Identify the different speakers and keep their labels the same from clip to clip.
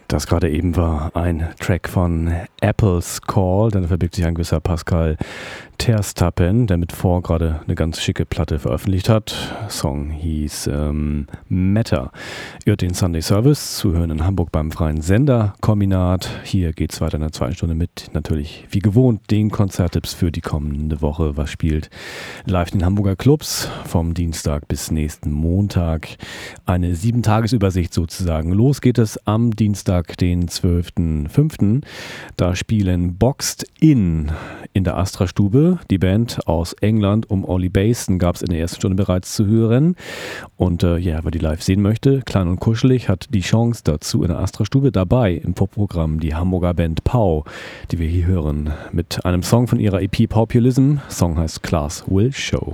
Speaker 1: Das gerade eben war ein Track von Apple's Call, dann verbirgt sich ein gewisser Pascal Terstappen, der mit vor gerade eine ganz schicke Platte veröffentlicht hat. Song hieß Matter. Ihr hört den Sunday Service, zu hören in Hamburg beim Freien Sender Kombinat. Hier geht es weiter in der zweiten Stunde mit natürlich wie gewohnt den Konzerttipps für die kommende Woche. Was spielt live in den Hamburger Clubs vom Dienstag bis nächsten Montag? Eine 7-Tages-Übersicht sozusagen. Los geht es am Dienstag, den 12.05. Da spielen Boxed In der Astra-Stube. Die Band aus England um Ollie Basin gab es in der ersten Stunde bereits zu hören. Und wer die live sehen möchte, klein und kuschelig, hat die Chance dazu in der Astra-Stube. Dabei im Vorprogramm die Hamburger Band Pau, die wir hier hören, mit einem Song von ihrer EP Populism. Song heißt Class Will Show.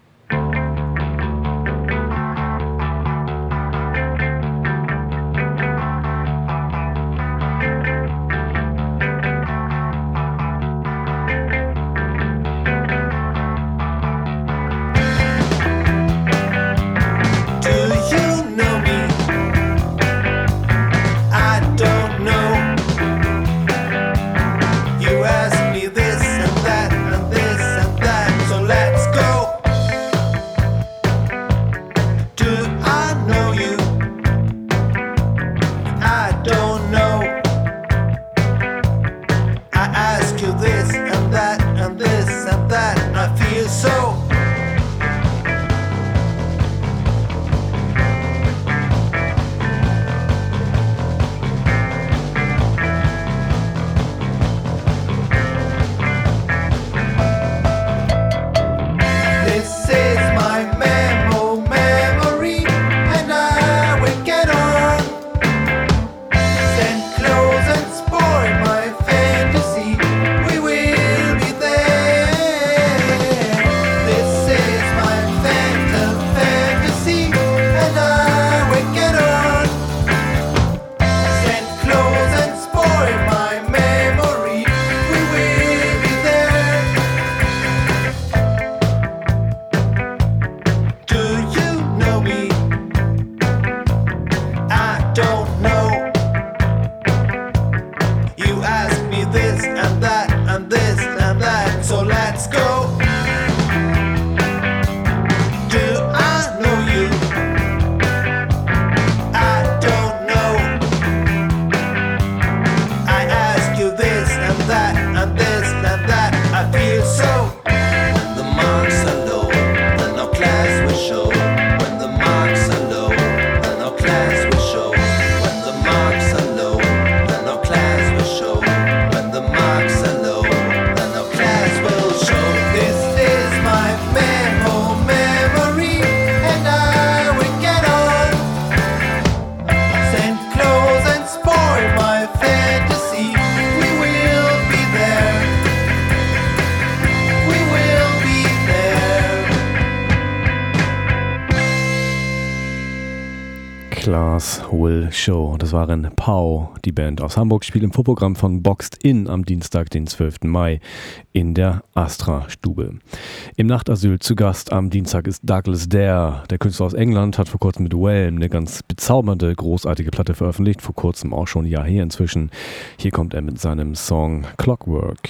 Speaker 1: Class Will Show. Das waren Pau, die Band aus Hamburg, spielt im Vorprogramm von Boxed In am Dienstag, den 12. Mai in der Astra-Stube. Im Nachtasyl zu Gast am Dienstag ist Douglas Dare. Der Künstler aus England hat vor kurzem mit Whelm eine ganz bezaubernde, großartige Platte veröffentlicht, vor kurzem auch schon ein Jahr her inzwischen. Hier kommt er mit seinem Song Clockwork.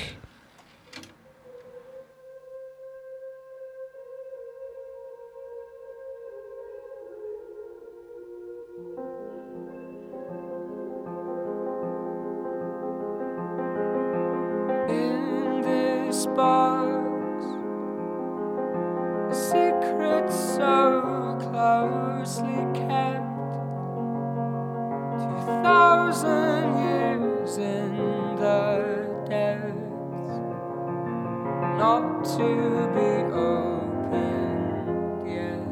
Speaker 2: Box, a secret so closely kept, 2,000 years in the depths, not to be opened yet.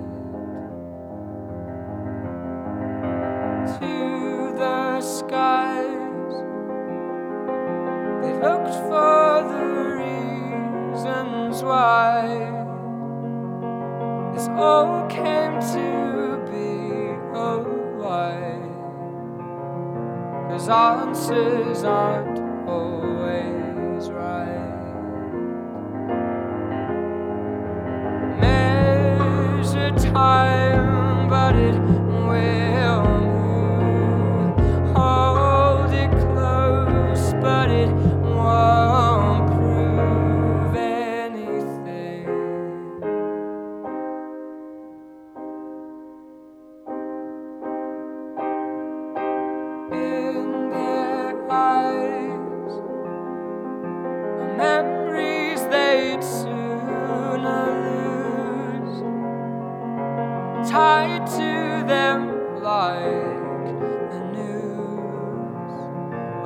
Speaker 2: To the skies, they looked for the reasons why this all came to be. Oh, why? 'Cause answers aren't always right. Measure time, but it will move. Hold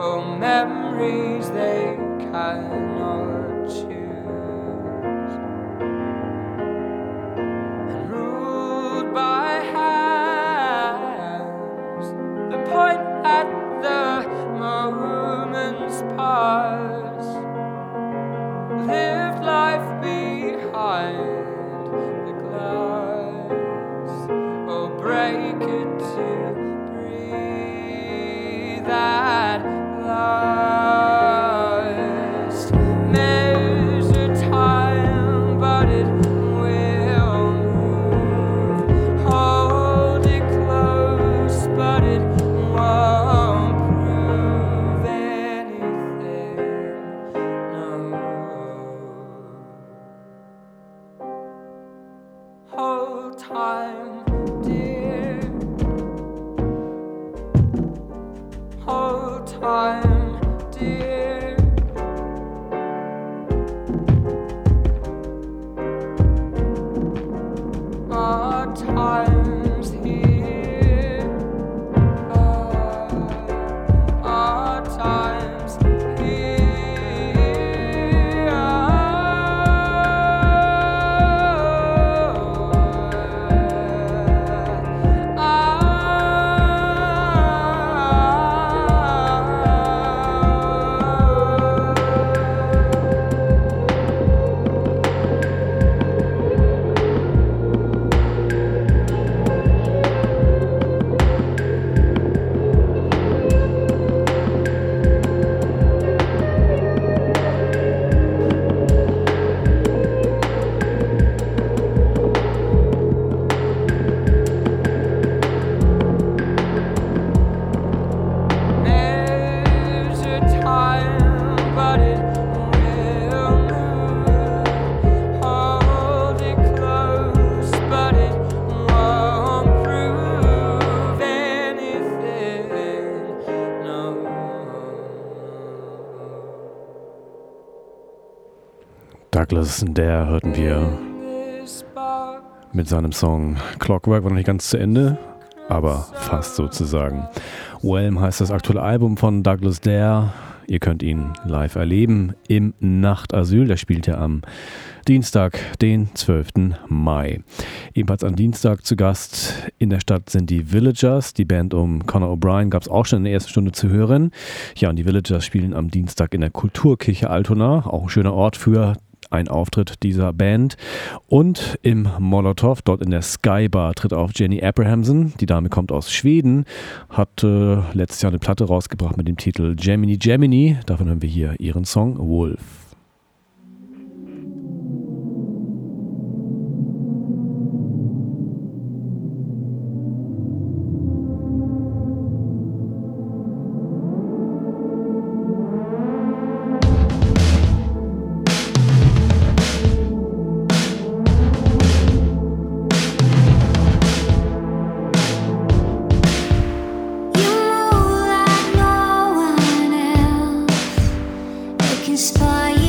Speaker 2: oh memories they cannot choose. And ruled by hands that point at the moment's past, lived life behind the glass, or break it to breathe at last. Measure time, but it will move. Hold it close, but it won't prove anything. No. Hold time, dear. Hold time, dear. Our time's here. Our time's here. Measure time, but it will move. Hold it close, but it won't prove anything. No.
Speaker 1: Douglas Dare hörten wir
Speaker 2: This box
Speaker 1: mit seinem Song Clockwork, war noch nicht ganz zu Ende, aber fast sozusagen. Whelm heißt das aktuelle Album von Douglas Dare. Ihr könnt ihn live erleben im Nachtasyl. Der spielt ja am Dienstag, den 12. Mai. Ebenfalls am Dienstag zu Gast in der Stadt sind die Villagers. Die Band um Conor O'Brien gab es auch schon in der ersten Stunde zu hören. Ja, und die Villagers spielen am Dienstag in der Kulturkirche Altona. Auch ein schöner Ort für ein Auftritt dieser Band. Und im Molotow, dort in der Skybar, tritt auf Jenny Abrahamson. Die Dame kommt aus Schweden, hat letztes Jahr eine Platte rausgebracht mit dem Titel Gemini Gemini. Davon hören wir hier ihren Song Wolf.
Speaker 3: You move like no one else. It can inspire.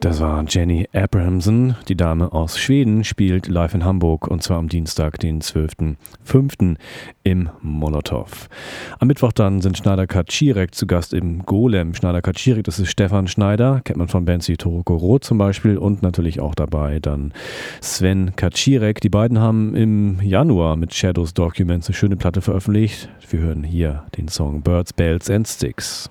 Speaker 1: Das war Jenny Abrahamson, die Dame aus Schweden, spielt live in Hamburg und zwar am Dienstag, den 12.05. im Molotow. Am Mittwoch dann sind Schneider Kaczirek zu Gast im Golem. Schneider Kaczirek, das ist Stefan Schneider, kennt man von Bands wie Toroko Roth zum Beispiel und natürlich auch dabei dann Sven Kaczirek. Die beiden haben im Januar mit Shadows Documents eine schöne Platte veröffentlicht. Wir hören hier den Song Birds, Bells and Sticks.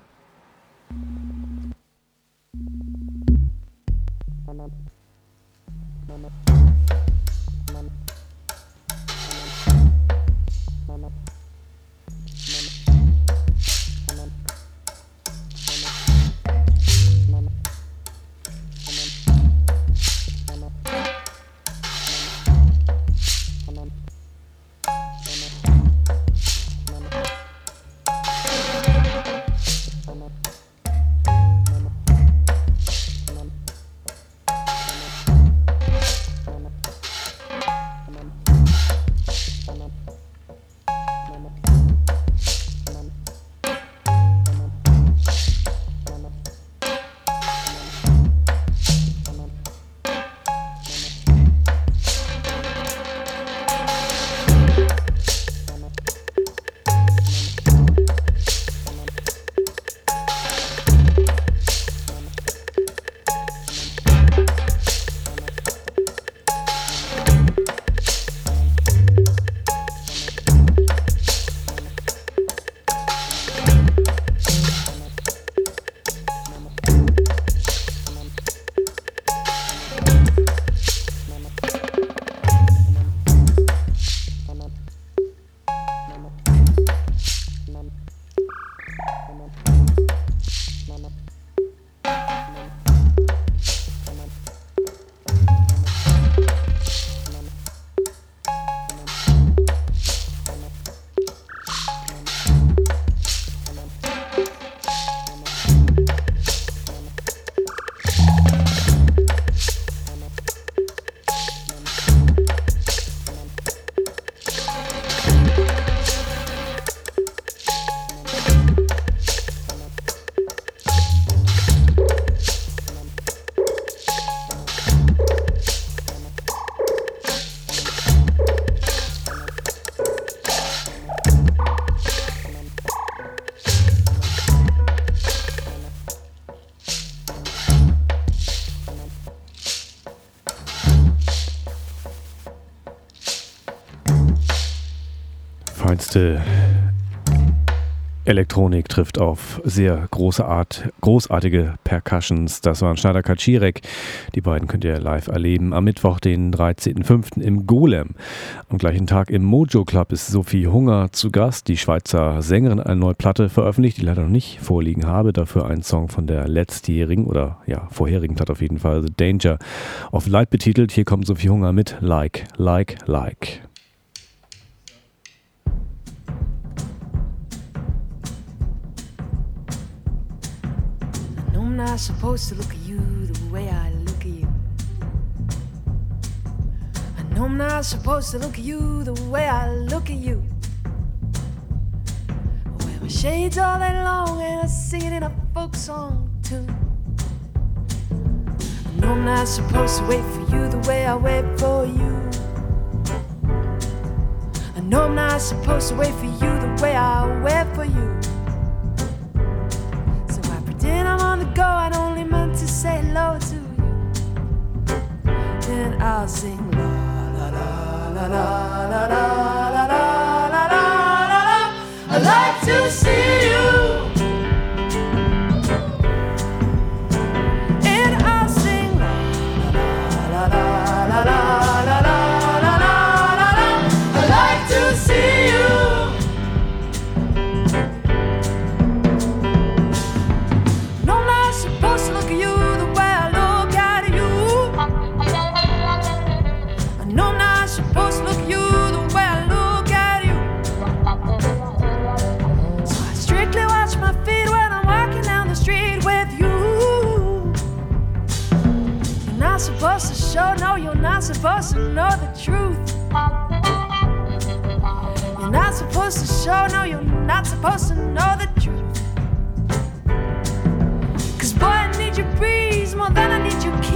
Speaker 1: Feinste Elektronik trifft auf sehr großartige Percussions. Das waren Schneider Kaczirek. Die beiden könnt ihr live erleben. Am Mittwoch, den 13.05. im Golem. Am gleichen Tag im Mojo Club ist Sophie Hunger zu Gast. Die Schweizer Sängerin eine neue Platte veröffentlicht, die ich leider noch nicht vorliegen habe. Dafür ein Song von der letztjährigen oder ja, vorherigen Platte auf jeden Fall, The Danger of Light betitelt. Hier kommt Sophie Hunger mit Like, Like, Like.
Speaker 3: I'm not supposed to look at you the way I look at you. I know I'm not supposed to look at you the way I look at you. I wear my shades all day long and I sing it in a folk song too. I know I'm not supposed to wait for you the way I wait for you. I know I'm not supposed to wait for you the way I wait for you. Then I'm on the go, I'd only meant to say hello to you. Then I'll sing la la la la la la la la la la la la. I'd like to see you. And I'll sing la la la la la la la la la la la. I'd like to see you. Supposed to show, no, you're not supposed to know the truth. You're not supposed to show, no, you're not supposed to know the truth. 'Cause boy, I need your breeze more than I need your kiss.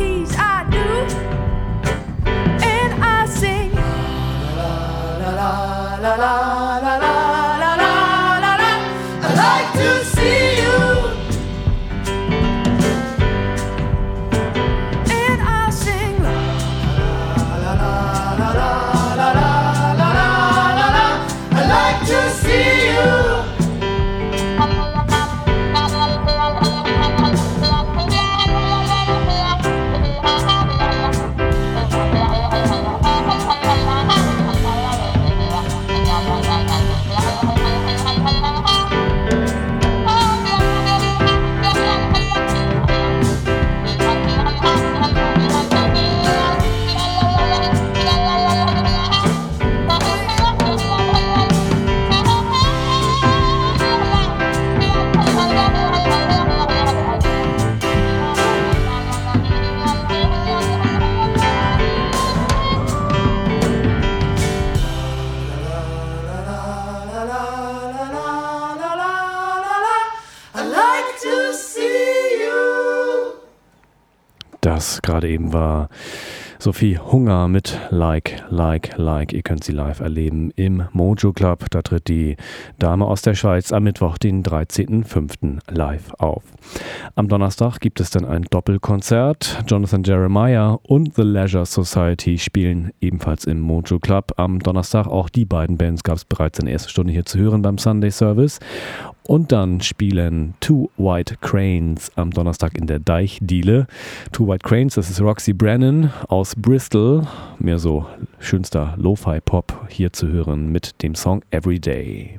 Speaker 1: Das gerade eben war Sophie Hunger mit Like. Ihr könnt sie live erleben im Mojo Club. Da tritt die Dame aus der Schweiz am Mittwoch, den 13.05. live auf. Am Donnerstag gibt es dann ein Doppelkonzert. Jonathan Jeremiah und The Leisure Society spielen ebenfalls im Mojo Club. Am Donnerstag auch die beiden Bands gab es bereits in der ersten Stunde hier zu hören beim Sunday Service. Und dann spielen Two White Cranes am Donnerstag in der Deichdiele. Two White Cranes, das ist Roxy Brennan aus Bristol. Mehr so schönster Lo-Fi-Pop hier zu hören mit dem Song Everyday.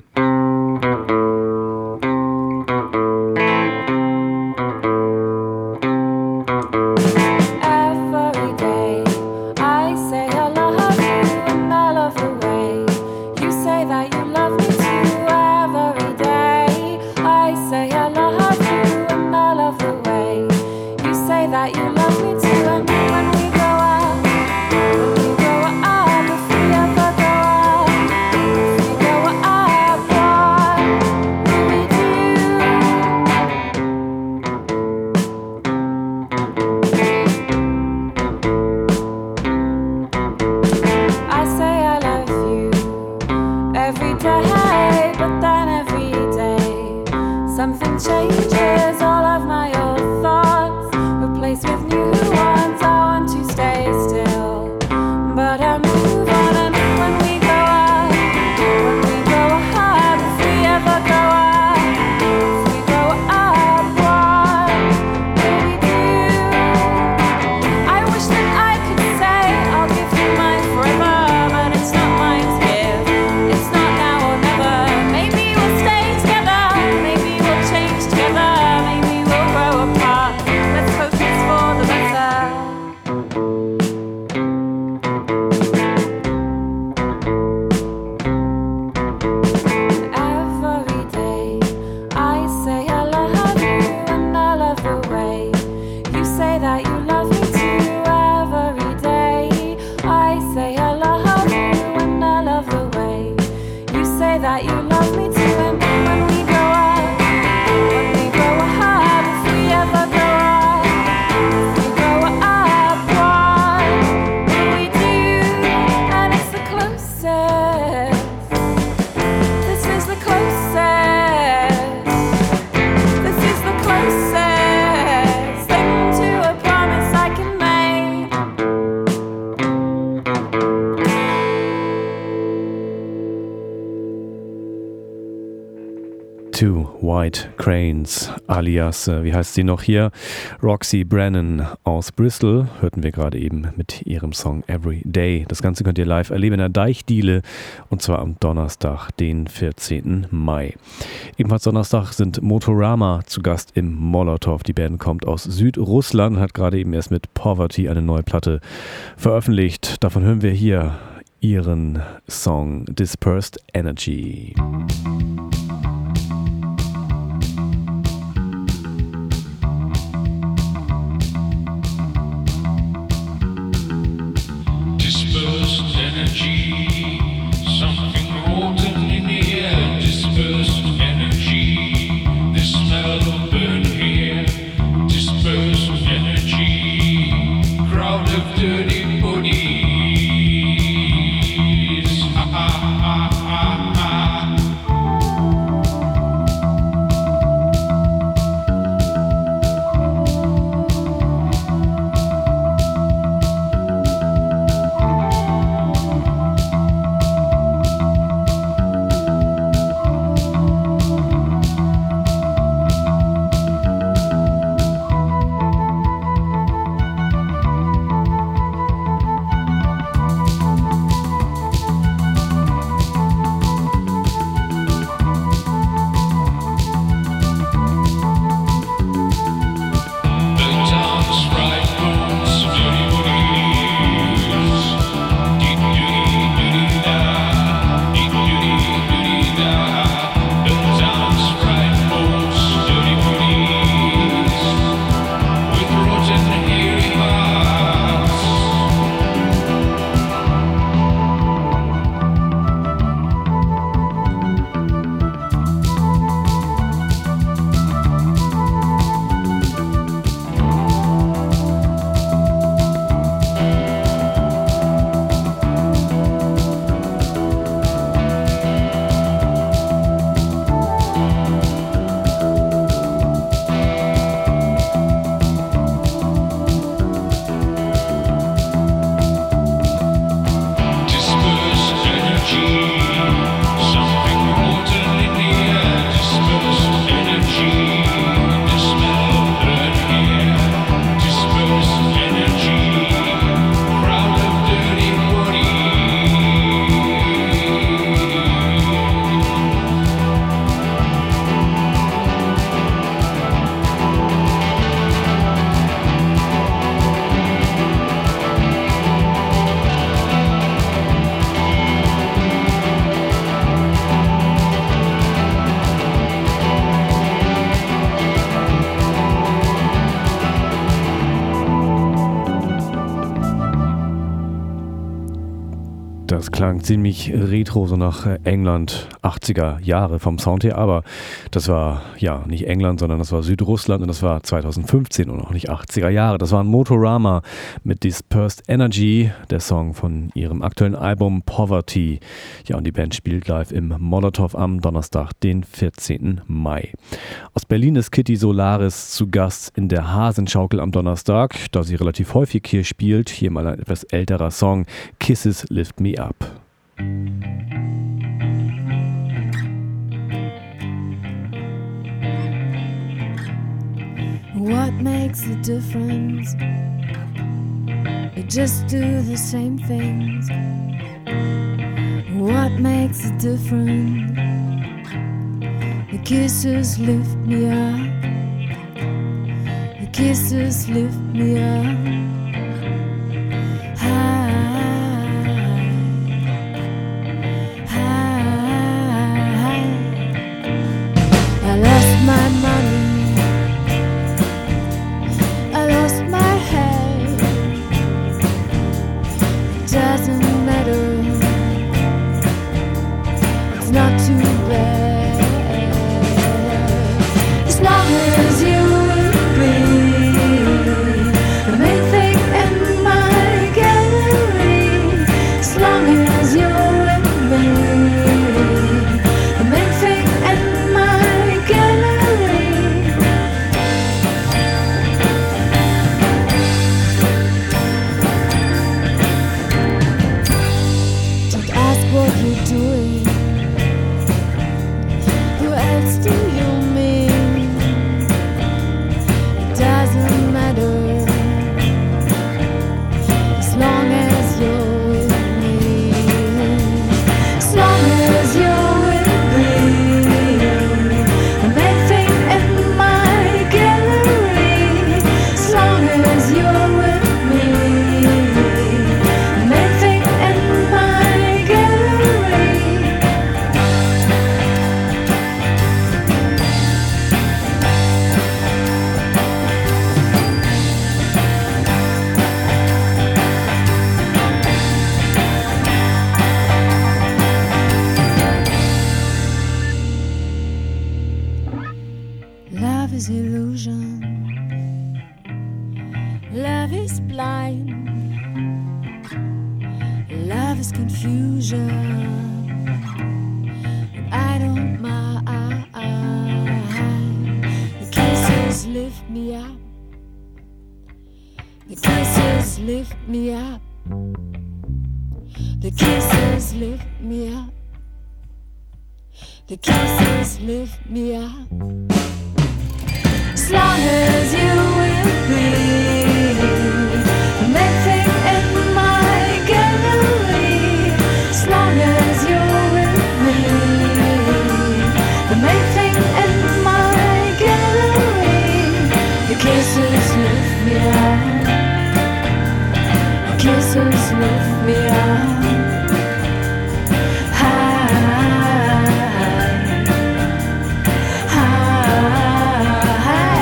Speaker 1: Two White Cranes, alias, wie heißt sie noch hier? Roxy Brennan aus Bristol, hörten wir gerade eben mit ihrem Song Every Day. Das Ganze könnt ihr live erleben in der Deichdiele und zwar am Donnerstag, den 14. Mai. Ebenfalls Donnerstag sind Motorama zu Gast im Molotow. Die Band kommt aus Südrussland und hat gerade eben erst mit Poverty eine neue Platte veröffentlicht. Davon hören wir hier ihren Song Dispersed Energy.
Speaker 4: Dispersed energy, something rotten in the air. Dispersed energy, the smell of burn here. Dispersed energy, crowd of dirty bodies. Ha ha ha ha.
Speaker 1: Das klang ziemlich retro, so nach England, 80er Jahre vom Sound her, aber das war ja nicht England, sondern das war Südrussland und das war 2015 und auch nicht 80er Jahre. Das war ein Motorama mit Dispersed Energy, der Song von ihrem aktuellen Album Poverty. Ja, und die Band spielt live im Molotow am Donnerstag, den 14. Mai. Aus Berlin ist Kitty Solaris zu Gast in der Hasenschaukel am Donnerstag, da sie relativ häufig hier spielt. Hier mal ein etwas älterer Song, Kisses Lift Me Up.
Speaker 3: What makes the difference? You just do the same things. What makes the difference? The kisses lift me up. The kisses lift me up. High, high. I lost my money. I lost my head. It doesn't matter. It's not too bad. As long as you will be the main thing in my gallery. As long as you're with me, the main thing in my gallery. Don't ask what you're doing. Who else do you mean? It doesn't matter. As long as you're with me. As long as you're with me. The main thing in my gallery. As long as you're with me. The main thing in my gallery. Love is illusion. Love is blind. Love is confusion. And I don't mind. The kisses lift me up. The kisses lift me up. The kisses lift me up. The kisses lift me up. As long as you will be the main thing in my gallery. As long as you're with me, the main thing in my gallery. The kisses lift me up. The kisses lift me up. High, high.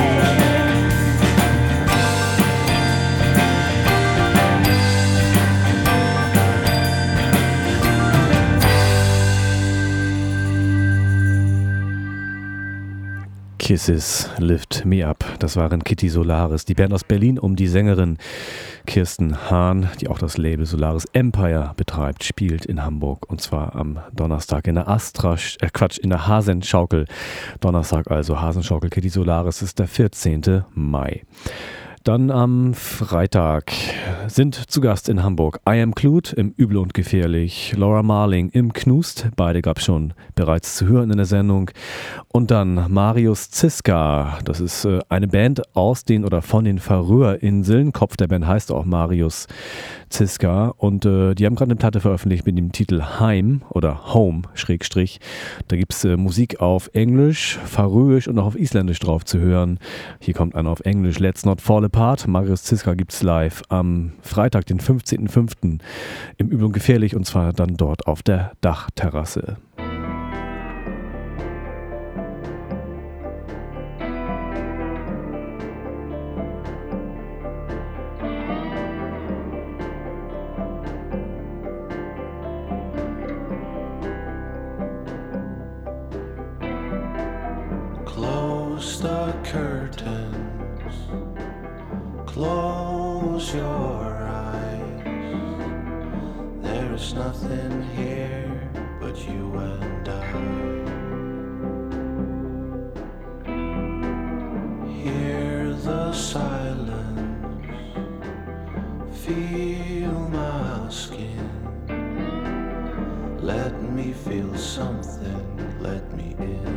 Speaker 1: Kisses Lift Me Up. Das waren Kitty Solaris, die Band aus Berlin um die Sängerin Kirsten Hahn, die auch das Label Solaris Empire betreibt, spielt in Hamburg und zwar am Donnerstag in der in der Hasenschaukel. Donnerstag also Hasenschaukel Kitty Solaris ist der 14. Mai. Dann am Freitag sind zu Gast in Hamburg I Am Clued im Übel und Gefährlich, Laura Marling im Knust, beide gab es schon bereits zu hören in der Sendung. Und dann Marius Ziska, das ist eine Band aus den oder von den Färöerinseln, Kopf der Band heißt auch Marius Ziska und die haben gerade eine Platte veröffentlicht mit dem Titel Heim oder Home /. Da gibt es Musik auf Englisch, Färöisch und auch auf Isländisch drauf zu hören. Hier kommt einer auf Englisch, Let's Not Fall Apart. Marius Ziska gibt es live am Freitag, den 15.05. im Übel und Gefährlich und zwar dann dort auf der Dachterrasse.
Speaker 5: curtains, close your eyes. There is nothing here but you and I. Hear the silence, feel my skin. Let me feel something, let me in.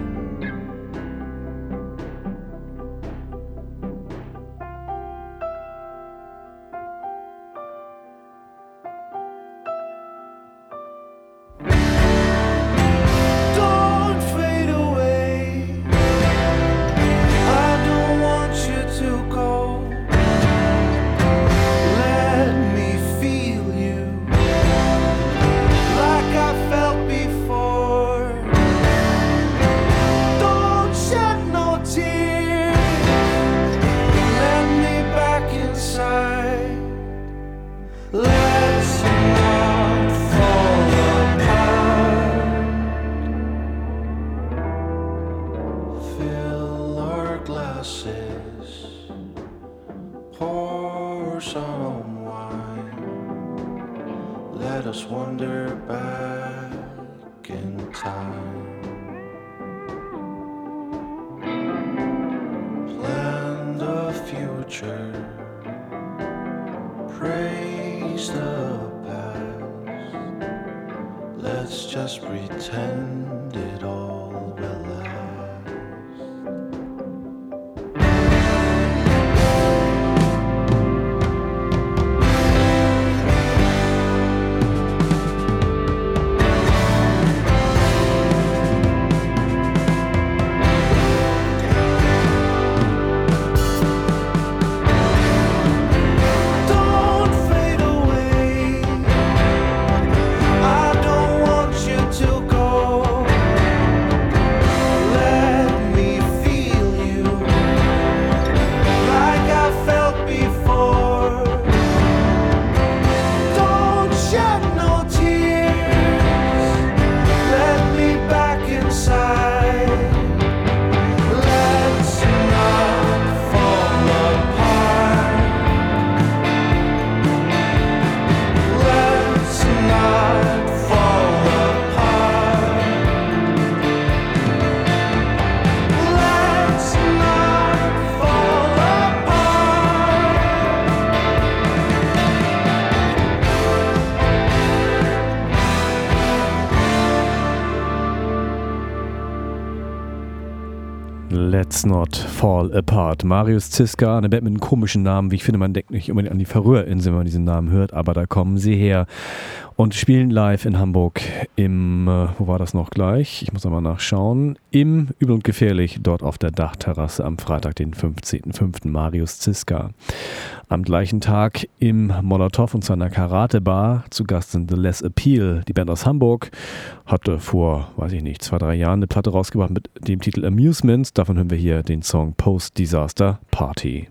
Speaker 1: Let's Not Fall Apart. Marius Ziska, eine Band mit einem komischen Namen. Wie ich finde, man denkt nicht unbedingt an die Färöerinseln, wenn man diesen Namen hört, aber da kommen sie her und spielen live in Hamburg im, wo war das noch gleich? Ich muss nochmal nachschauen. Im Übel und Gefährlich, dort auf der Dachterrasse am Freitag, den 15.05. Marius Ziska. Am gleichen Tag im Molotow und zu einer Karate-Bar zu Gast sind The Less Appeal. Die Band aus Hamburg hatte vor, weiß ich nicht, 2-3 Jahren eine Platte rausgebracht mit dem Titel Amusements. Davon hören wir hier den Song Post-Disaster Party.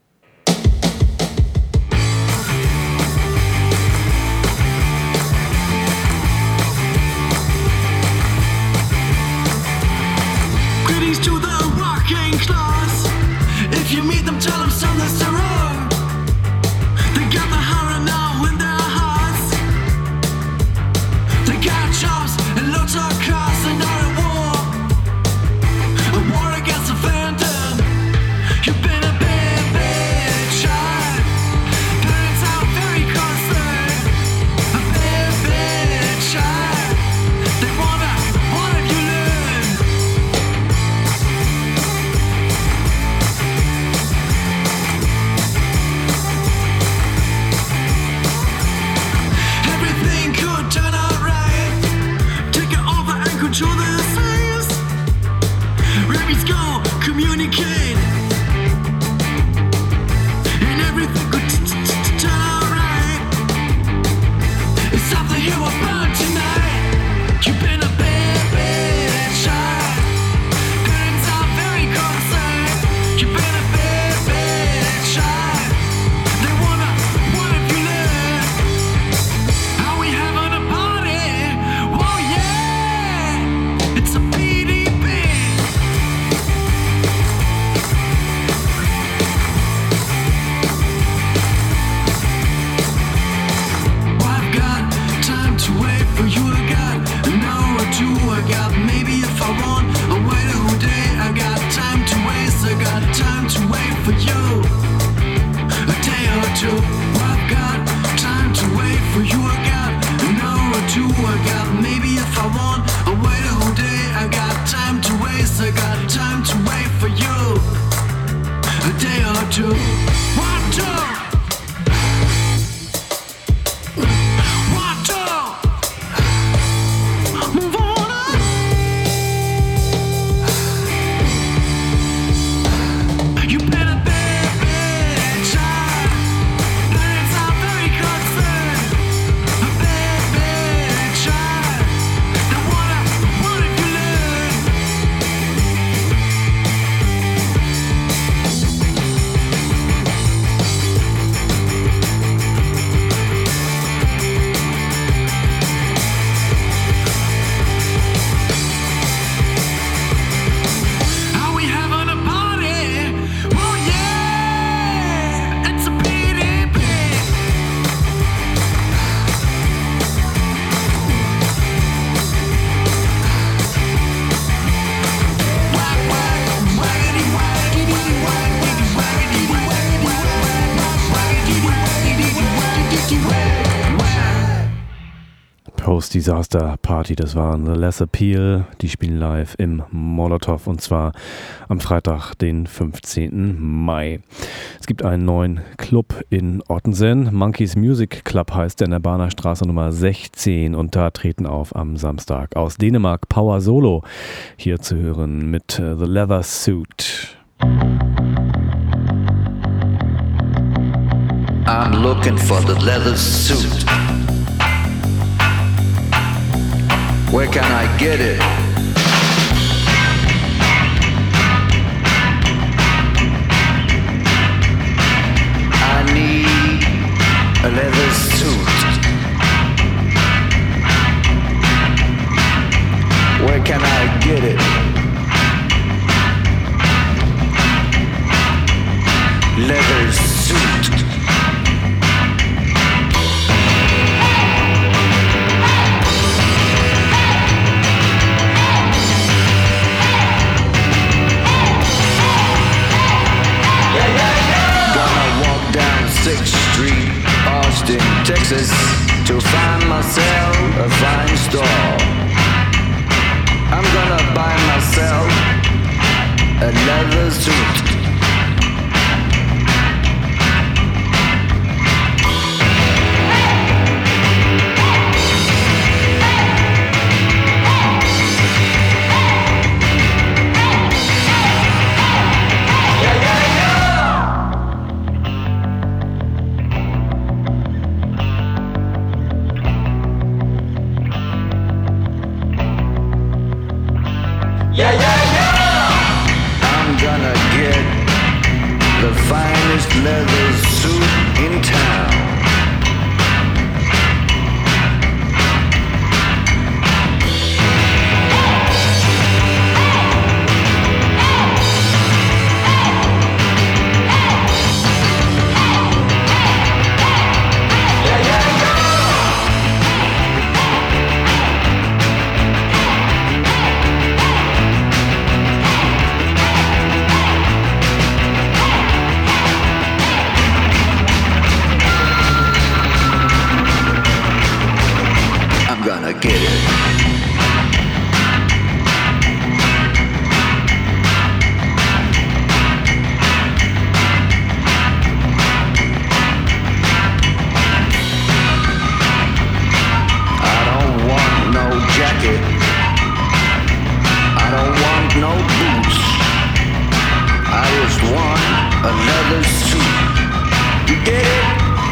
Speaker 6: Greetings to the working class. If you meet them, tell them something's wrong. They got the horror now in their hearts. They got jobs and lots of cars and are at war. A war against a phantom. You've been a bit. two. I've got time to wait for you. I got an hour or two. I got maybe if I want, I'll wait a whole day. I got time to waste. I got time to wait for you. A day or two. 1, 2. 1, 2. Move on up. You better baby child. Parents are very concerned. A baby child. Then what if you learn? Are we having a party? Oh yeah, it's a PDP. Whack, whack, waggity, waggity, waggity, waggity, waggity, waggity, waggity, waggity, waggity.
Speaker 1: Post-Disaster Party, das waren The Less Appeal, die spielen live im Molotow und zwar am Freitag, den 15. Mai. Es gibt einen neuen Club in Ottensen, Monkeys Music Club heißt der, in der Bahner Straße Nummer 16 und da treten auf am Samstag aus Dänemark Power Solo, hier zu hören mit The Leather Suit.
Speaker 7: I'm looking for the leather suit. Where can I get it? I need a leather suit. Where can I get it? Leather suit. Street, Austin, Texas, to find myself a fine store. I'm gonna buy myself a leather suit. I'm gonna get the finest leather suit in town. Get it. I don't want no jacket. I don't want no boots. I just want a leather suit. You get it?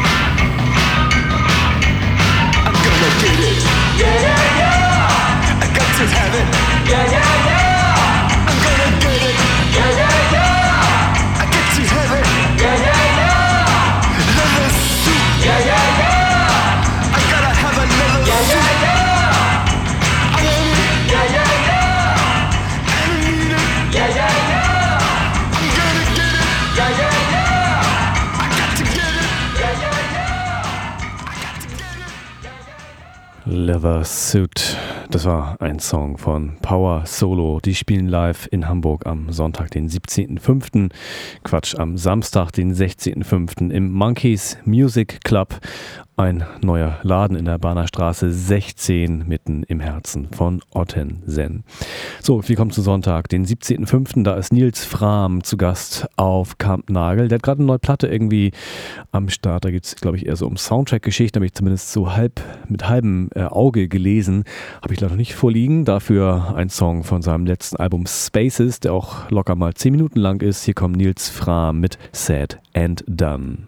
Speaker 7: I'm gonna get it. Yeah, yeah, yeah. I got to have it. Yeah, yeah, yeah. I'm gonna get it. Yeah, yeah, yeah. I got to have it. Yeah, yeah, yeah. Leather suit. Yeah, yeah, yeah. I gotta have a leather suit. Yeah, yeah. I want it. Yeah, yeah, yeah. I need it. Yeah, yeah, yeah. I'm gonna get it. Yeah, yeah, yeah. I got to get it. Yeah, yeah, yeah. I got to get it.
Speaker 1: Leather Suit, Das war ein Song von Power Solo. Die spielen live in Hamburg am Sonntag, den 17.05. Quatsch, am Samstag, den 16.05. im Monkeys Music Club. Ein neuer Laden in der Bahner Straße 16, mitten im Herzen von Ottensen. So, wir kommen zu Sonntag, den 17.05. Da ist Nils Frahm zu Gast auf Kampnagel. Der hat gerade eine neue Platte irgendwie am Start. Da geht es, glaube ich, eher so um Soundtrack-Geschichte. Habe ich zumindest so mit halbem Auge gelesen. Habe ich leider noch nicht vorliegen. Dafür ein Song von seinem letzten Album Spaces, der auch locker mal 10 Minuten lang ist. Hier kommt Nils Frahm mit Said and Done.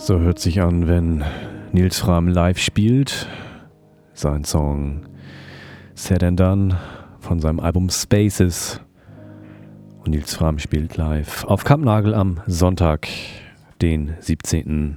Speaker 1: So hört sich an, wenn Nils Frahm live spielt. Sein Song Said and Done von seinem Album Spaces. Und Nils Frahm spielt live auf Kampnagel am Sonntag, den 17.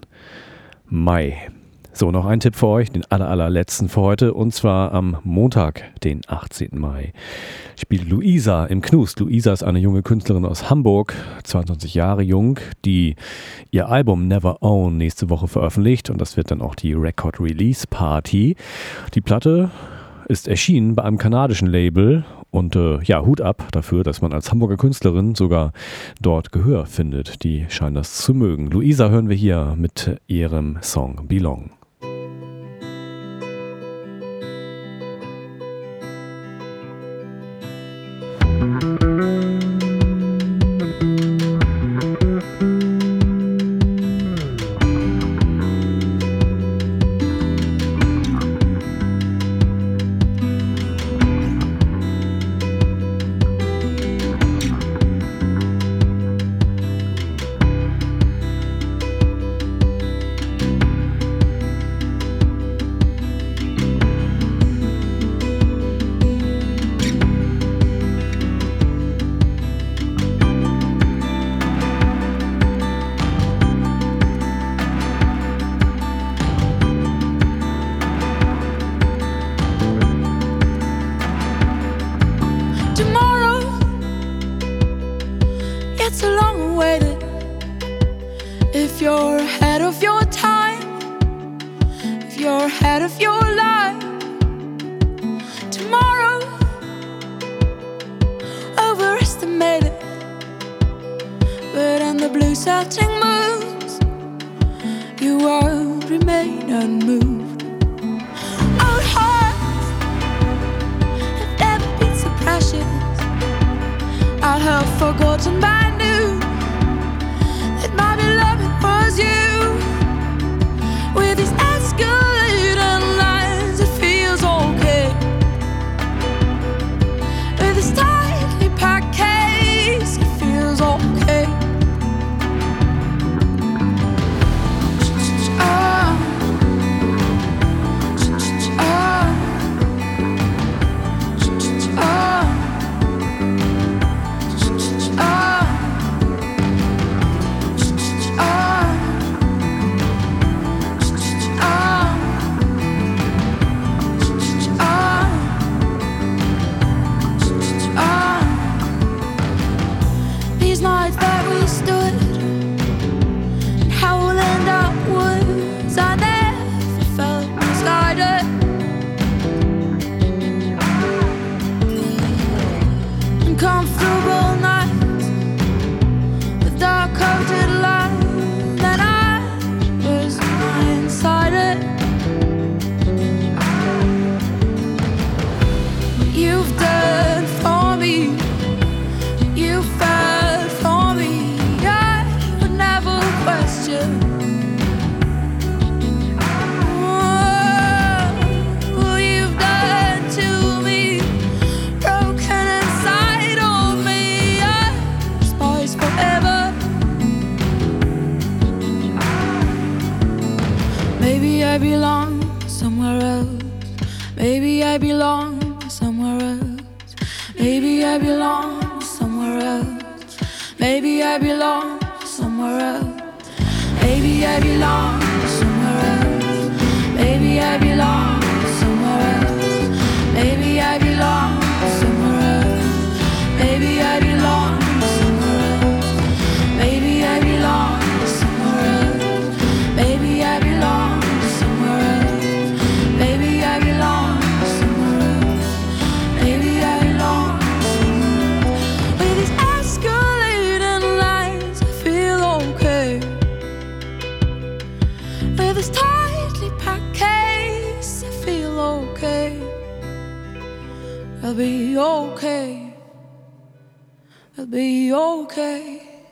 Speaker 1: Mai. So, noch ein Tipp für euch, den allerletzten für heute, und zwar am Montag, den 18. Mai, spielt Luisa im Knust. Luisa ist eine junge Künstlerin aus Hamburg, 22 Jahre jung, die ihr Album Never Own nächste Woche veröffentlicht, und das wird dann auch die Record Release Party. Die Platte ist erschienen bei einem kanadischen Label und Hut ab dafür, dass man als Hamburger Künstlerin sogar dort Gehör findet. Die scheinen das zu mögen. Luisa hören wir hier mit ihrem Song Belong.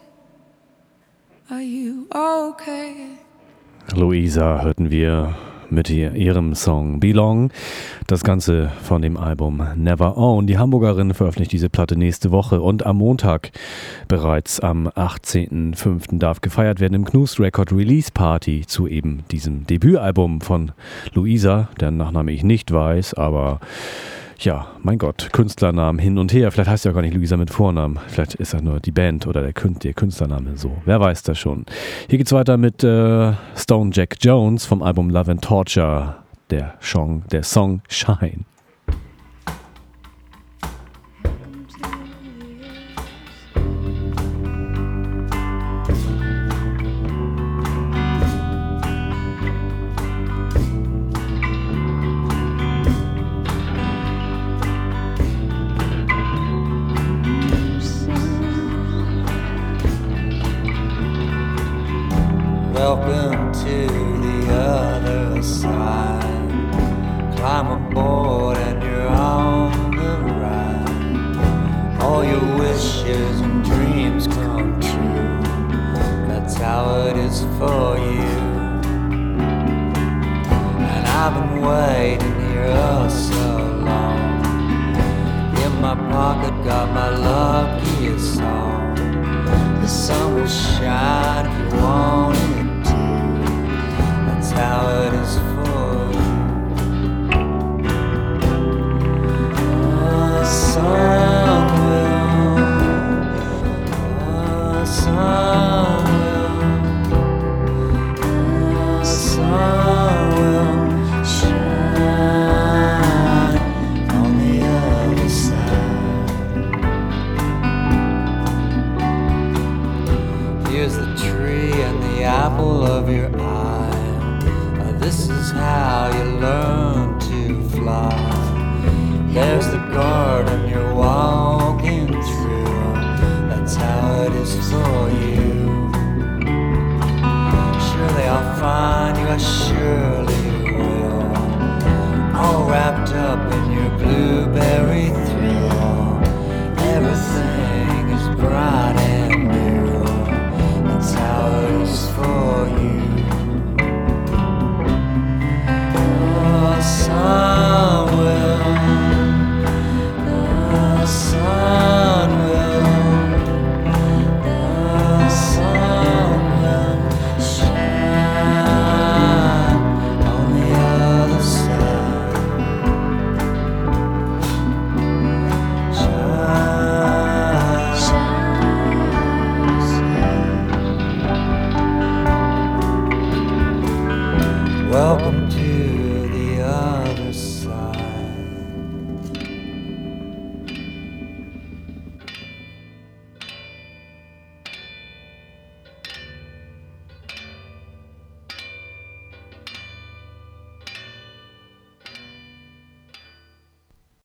Speaker 1: Luisa hörten wir mit ihrem Song Belong. Das Ganze von dem Album Never Own. Die Hamburgerin veröffentlicht diese Platte nächste Woche und am Montag, bereits am 18.05. darf gefeiert werden im Knust Record Release Party zu eben diesem Debütalbum von Luisa, deren Nachname ich nicht weiß, aber ja, mein Gott, Künstlernamen hin und her. Vielleicht heißt ja gar nicht Luisa mit Vornamen. Vielleicht ist das nur die Band oder der Künstlername so. Wer weiß das schon. Hier geht's weiter mit Stone Jack Jones vom Album Love and Torture. Der Song Shine.
Speaker 8: Welcome to the other side. Climb aboard and you're on the ride. All your wishes and dreams come true. That's how it is for you. And I've been waiting here oh so long. In my pocket got my luckiest song. The sun will shine if you want it. That's how it is for you. The sun will, the sun will shine on the other side. Here's the tree and the apple of your eye. This is how you learn to fly. There's the garden you're walking through. That's how it is for you.